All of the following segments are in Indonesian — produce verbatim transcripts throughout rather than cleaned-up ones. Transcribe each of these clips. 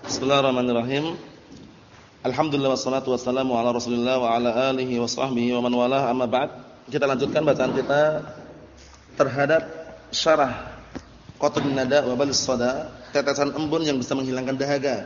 Bismillahirrahmanirrahim. Alhamdulillah wassalatu wassalamu ala Rasulillah wa ala alihi wa sahbihi wa man walah, amma ba'd. Kita lanjutkan bacaan kita terhadap syarah Qat'un Nada wa Balis Sada, tetesan embun yang bisa menghilangkan dahaga.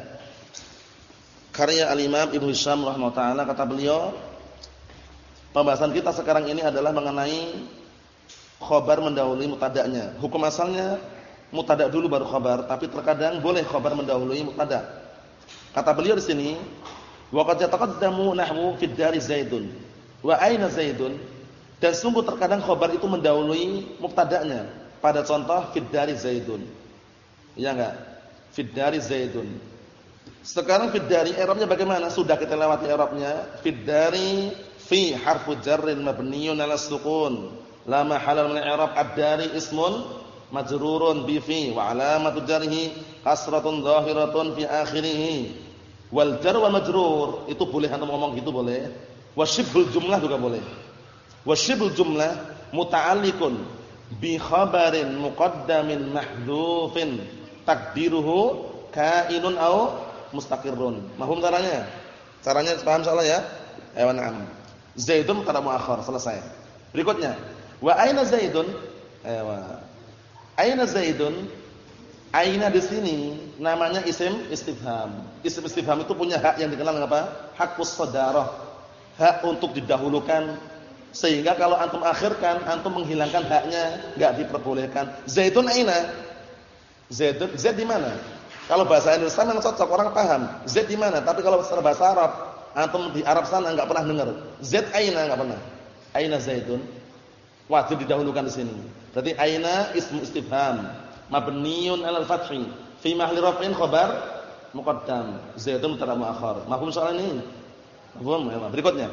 Karya Al-Imam Ibnu Hisham rahimahullah taala, kata beliau, pembahasan kita sekarang ini adalah mengenai khabar mendahului mubtada'nya. Hukum asalnya mubtada' dulu baru khabar, tapi terkadang boleh khabar mendahului mubtada'. Kata beliau di sini, wa qad yataqaddamu nahwu fid dari Zaidun wa aina Zaidun, dan sungguh terkadang khabar itu mendahului mubtada'nya. Pada contoh fid dari Zaidun. Iya enggak? Fid dari Zaidun. Sekarang fid dari i'rabnya bagaimana? Sudah kita lewati i'rabnya. Fid dari fi harfu jarrin mabniyyun 'ala sukun. La mahala min i'rab ad-dari ismun majrurun bi fi wa 'alamatu jarhi kasratun dhahiratun fi akhirih. Wal jar wa majrur itu boleh antum ngomong gitu boleh. Wa syibhul jumlah juga boleh. Wa syibhul jumlah muta'alliqun bi khabarin muqaddamin mahdhufin takdiruhu kainun au mustaqirrun. Mahum caranya? Caranya paham insyaallah ya? Ayo na'am. Zaidun mubtada muakhar, selesai. Berikutnya, wa aina Zaidun? Ayo. Aina Zaidun? Aina di sini namanya isim istifham. Isim istifham itu punya hak yang dikenal dengan apa? Haqqus shadarah. Hak untuk didahulukan, sehingga kalau antum akhirkan, antum menghilangkan haknya, enggak diperbolehkan. Zaidun aina? Zaidun, Zaid di mana? Kalau bahasa Indonesia memang cocok, orang paham. Zaid di mana? Tapi kalau bahasa Arab, antum di Arab sana enggak pernah dengar. Zaid aina, enggak pernah. Aina Zaidun? Wajib didahulukan di sini. Berarti aina ismu istifham mabniun 'alal fathi fi mahli raf'in khabar muqaddam. Zaidun mubtada muakhar. Mafhum soal ini? Mafhum ya. Berikutnya.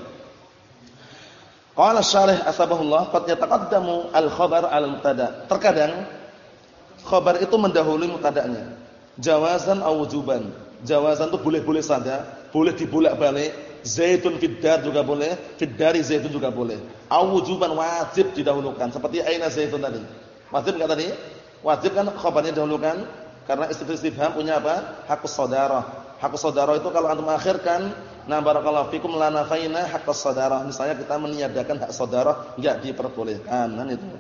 Qala syarih asbahullah qad yataqaddamu al-khabar 'alal mubtada. Terkadang khabar itu mendahului mubtada'nya. Jawazan aw wujuban. Jawazan itu boleh-boleh saja, boleh dibolak-balik. Zaidun fid dar juga boleh, fid dari Zaidun juga boleh. Aw wujuban, wajib didahulukan. Seperti aina Zaidun tadi. Wajib enggak tadi? Wajib kan khabarnya didahulukan karena istifham punya apa? Haqqus shadarah. Haqqus shadarah itu kalau antum akhirkan, na barakallahu fikum la nafaina haqqus shadarah. Misalnya kita meniadakan hak shadarah, enggak diperbolehkan, kan itu.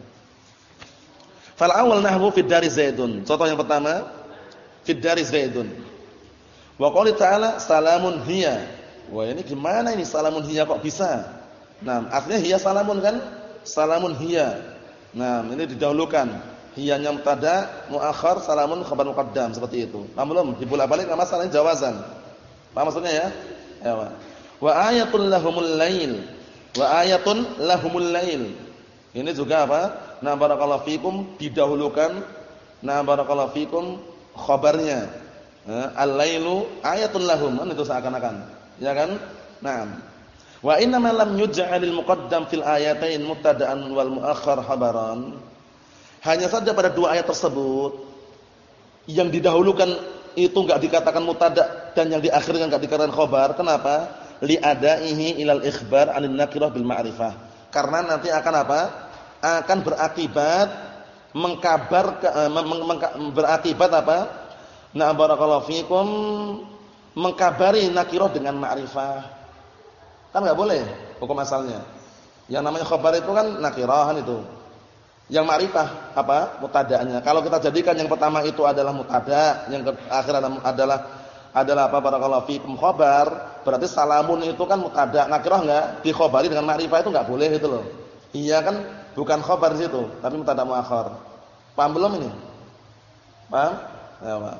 Fal awwal nahwu fid dari Zaidun. Contoh yang pertama, fid dari Zaidun. Wa qouli ta'ala salamun hiya. Wah, ini gimana ini salamun hiya kok bisa? Nah, artinya hiya salamun kan? Salamun hiya. Nah, ini didahulukan. Hiyanya mubtada muakhar, salamun khabar muqaddam, seperti itu. Paham belum? Dibolak-balik enggak masalah, jawazan. Paham maksudnya ya? Ya. Wa ayatul lahumul lail. Wa ayatun lahumul lail. Ini juga apa? Na barakallahu fikum, didahulukan. Na barakallahu fikum khabarnya. Al-lailu ayatun lahum, kan itu seakan-akan. Ya kan? Naam. Wa inna ma lam yuj'alil muqaddam fil ayatain mubtada'an wal muakhkhar khabaran. Hanya saja pada dua ayat tersebut yang didahulukan itu enggak dikatakan mubtada' dan yang diakhirkan enggak dikatakan khabar. Kenapa? Li adaihi ilal ikhbar 'anil nakirah bil ma'rifah. Karena nanti akan apa? Akan berakibat mengkabar berakibat apa? Na barakallahu fikum, mengkabari nakirah dengan ma'rifah. Kan enggak boleh hukum asalnya. Yang namanya khabar itu kan nakirah itu. Yang ma'rifah apa? Mubtada'nya. Kalau kita jadikan yang pertama itu adalah mubtada', yang akhir adalah adalah apa? Barakallahu fikum khabar, berarti salamun itu kan mubtada', nakirah enggak dikhabari dengan ma'rifah, itu enggak boleh itu loh. Iya kan bukan khabar di situ, tapi mubtada' muakhar. Paham belum ini? Paham? Ya, Pak.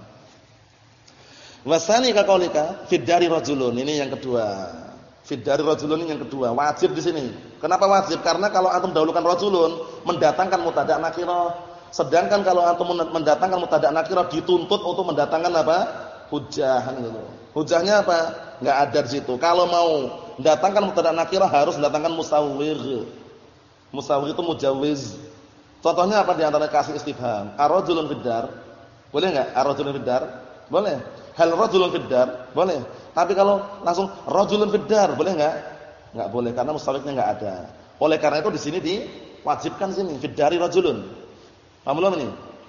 Wasani ka qaulika fid dari rajulun, ini yang kedua. Fid dari rajulun ini yang kedua, wajib di sini. Kenapa wajib? Karena kalau antum dahulukan rajulun mendatangkan mubtada' nakirah. Sedangkan kalau antum mendatangkan mubtada' nakirah dituntut untuk mendatangkan apa? Hujjah gitu. Hujjahnya apa? Enggak ada di situ. Kalau mau mendatangkan mubtada' nakirah harus mendatangkan musawwir. Musawwir itu mujawiz. Contohnya apa di antara kasih istifham? Ar-rajulun fid dar. Boleh enggak? Ar-rajulun fid dar? Boleh. Hal rajulun fid dar? Boleh. Tapi kalau langsung rajulun fid dar, boleh enggak? Enggak boleh karena mustawirnya enggak ada. Oleh karena itu di sini diwajibkan sini fid dari rajulun. Paham belum ini?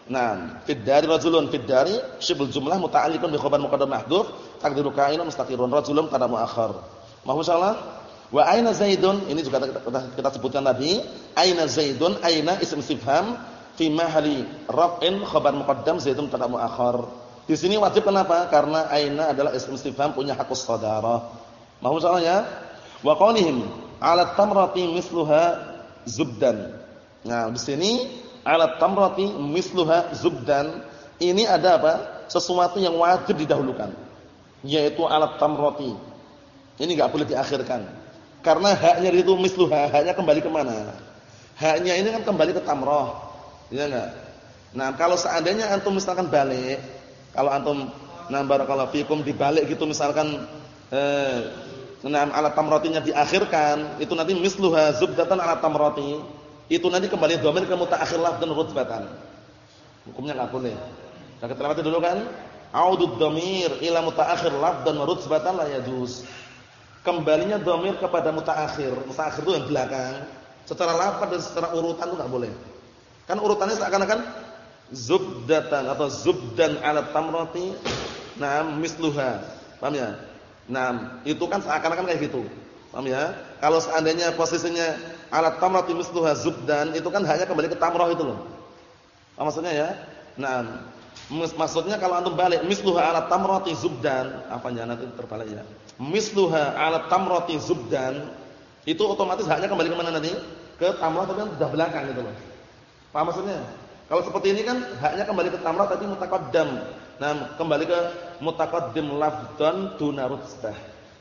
Nah, fid dari rajulun fid dari syibul jumlah muta'alliqun bi khabar muqaddam mahdhuf taqdiru ka'inun mustaqirun rajulun qadam muakhar. Mohon insyaallah. Wa aina Zaidun, ini juga kita, kita, kita sebutkan tadi, aina Zaidun, aina ism istifham fi mahalli raf'in khabar muqaddam Zaidun qadam muakhar. Di sini wajib kenapa? Karena aina adalah ism istifham punya hakus shadarah. Mohon insyaallah ya. Wa qaulihim 'ala tamrati misluha zubdan. Nah, di sini alat tamrati misluha zubdan, ini ada apa? Sesuatu yang wajib didahulukan, yaitu alat tamrati. Ini enggak boleh diakhirkan. Karena haknya itu misluha, haknya kembali ke mana? Haknya ini kan kembali ke tamrah. Iya enggak? Nah, kalau seandainya antum misalkan balik, kalau antum nah barakallahu fikum dibalik gitu misalkan eh nah alat tamratinya diakhirkan, itu nanti misluha zubdatan alat tamrati. Itu nanti kembali dhamir ke mutaakhir lafdz dan rutbatan. Hukumnya enggak boleh. Kita lewati dulu kan? Audud dhamir ila mutaakhir lafdz dan rutbatan la yajuz. Kembalinya dhamir kepada mutaakhir. Mutaakhir itu yang belakang. Secara lafaz dan secara urutan itu enggak boleh. Kan urutannya seakan-akan zubdatan atau zubdan ala tamrati, na'am misluha. Paham ya? Nah, itu kan seakan-akan kayak gitu. Paham ya? Kalau seandainya posisinya alat tamrati misluha zubdan, itu kan hanya kembali ke tamrah itu loh. Apa maksudnya ya? Nah, maksudnya kalau antum balik misluha alat tamrati zubdan, apanya nanti terbalik ya. Misluha alat tamrati zubdan, itu otomatis hanya kembali ke mana nanti? Ke tamrah tapi kan sudah belakang gitu loh. Paham maksudnya? Kalau seperti ini kan haknya kembali ke tamrah tapi mutaqaddam. Nah, kembali ke mutaqaddim lafdhan duna rutbah.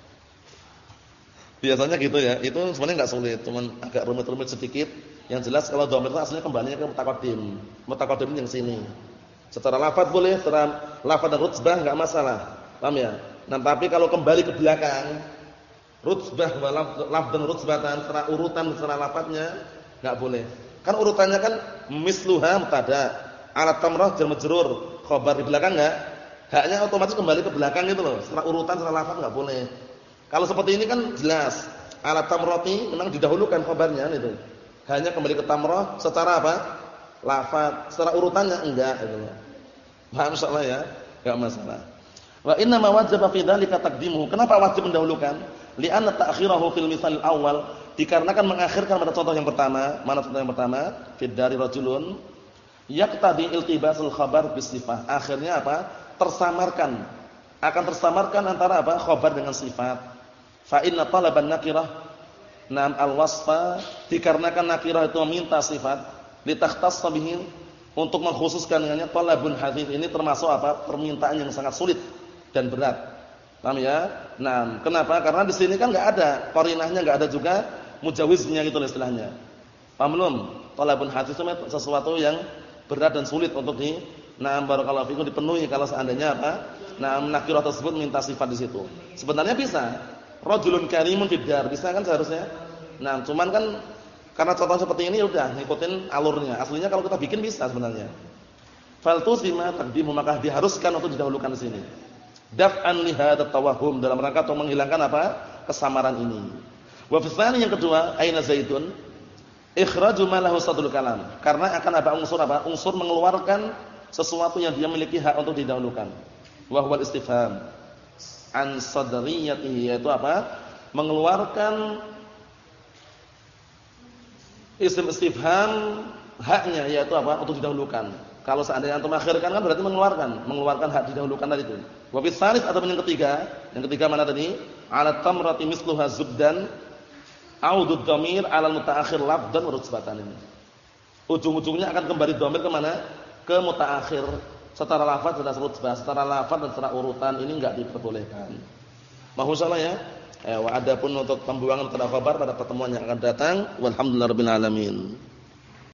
Biasanya gitu ya. Itu sebenarnya enggak sulit, cuman agak rumit-rumit sedikit. Yang jelas kalau dhamir itu aslinya kembalinya ke mutaqaddim. Mutaqaddim yang sini. Secara lafaz boleh, secara lafaz dan rutbah enggak masalah. Paham ya? Nah, tapi kalau kembali ke belakang, rutbah wa lafz dan rutbatan secara urutan secara lafaznya enggak boleh. Kan urutannya kan misluha mubtada, alat tamrah jar majrur, khabar di belakang enggak? Haknya otomatis kembali ke belakang gitu loh. Secara urutan secara lafaz enggak boleh. Kalau seperti ini kan jelas, alat tamrati memang didahulukan khabarnya itu. Hanya kembali ke tamrah secara apa? Lafaz, secara urutannya enggak gitu loh. Paham insyaallah ya? Enggak masalah. Wa inna ma wajaba fi dzalika taqdimuhu. Kenapa wajib mendahulukan? Li'anna ta'khirahu fil misal awal, dikarenakan mengakhirkan pada contoh yang pertama. Mana contoh yang pertama? Fid dari rajulun yaqtadi iltibasul khabar bisifah. Akhirnya apa? Tersamarkan. Akan tersamarkan antara apa? Khabar dengan sifat. Fa inna talaban nakirah nam al-wasfa, dikarenakan nakirah itu meminta sifat litakhtass bihi, untuk mengkhususkan dengannya talabun hadits, ini termasuk apa? Permintaan yang sangat sulit dan berat. Paham ya? Nah, kenapa? Karena di sini kan enggak ada qarinahnya, enggak ada juga mujawiznya gitu istilahnya. Paham belum? Talabun hadits itu sesuatu yang berat dan sulit untuk di nah barakallahu fikum dipenuhi kalau seandainya apa? Nah, nakirah tersebut minta sifat di situ. Sebenarnya bisa. Rajulun karimun fid dar, bisa kan seharusnya. Nah, cuman kan karena contoh seperti ini udah ngikutin alurnya. Aslinya kalau kita bikin bisa sebenarnya. Faltuzima taqdimu, maka diharuskan untuk didahulukan di sini. Daf'an li hadza tawahhum, dalam rangka untuk menghilangkan apa? Kesamaran ini. Wa fi tsani, yang kedua, aina Zaidun? Ikhraju ma lahu sadrul kalam. Karena akan ada unsur apa? Unsur mengeluarkan sesuatu yang dia miliki hak untuk didahulukan. Wa huwal istifham an sadriyatihi, yaitu apa? Mengeluarkan isim istifham haknya, yaitu apa? Untuk didahulukan. Kalau seandainya antum akhirkan kan berarti mengeluarkan, mengeluarkan hak didahulukan tadi itu. Wa fi tsalits, atau yang ketiga, yang ketiga mana tadi? Ala tamrati misluha zubdan audud dhamir ala mutaakhir lafdan wa rutbatan. Ini ujung-ujungnya akan kembali dhamir ke mana? Ke mutaakhir. Secara lafaz dan rutbah, secara lafaz dan secara urutan ini enggak diperbolehkan. Mohon salah ya. Eh, wa adapun untuk pembuangan pada khabar pada pertemuan yang akan datang. Walhamdulillahirabbil alamin.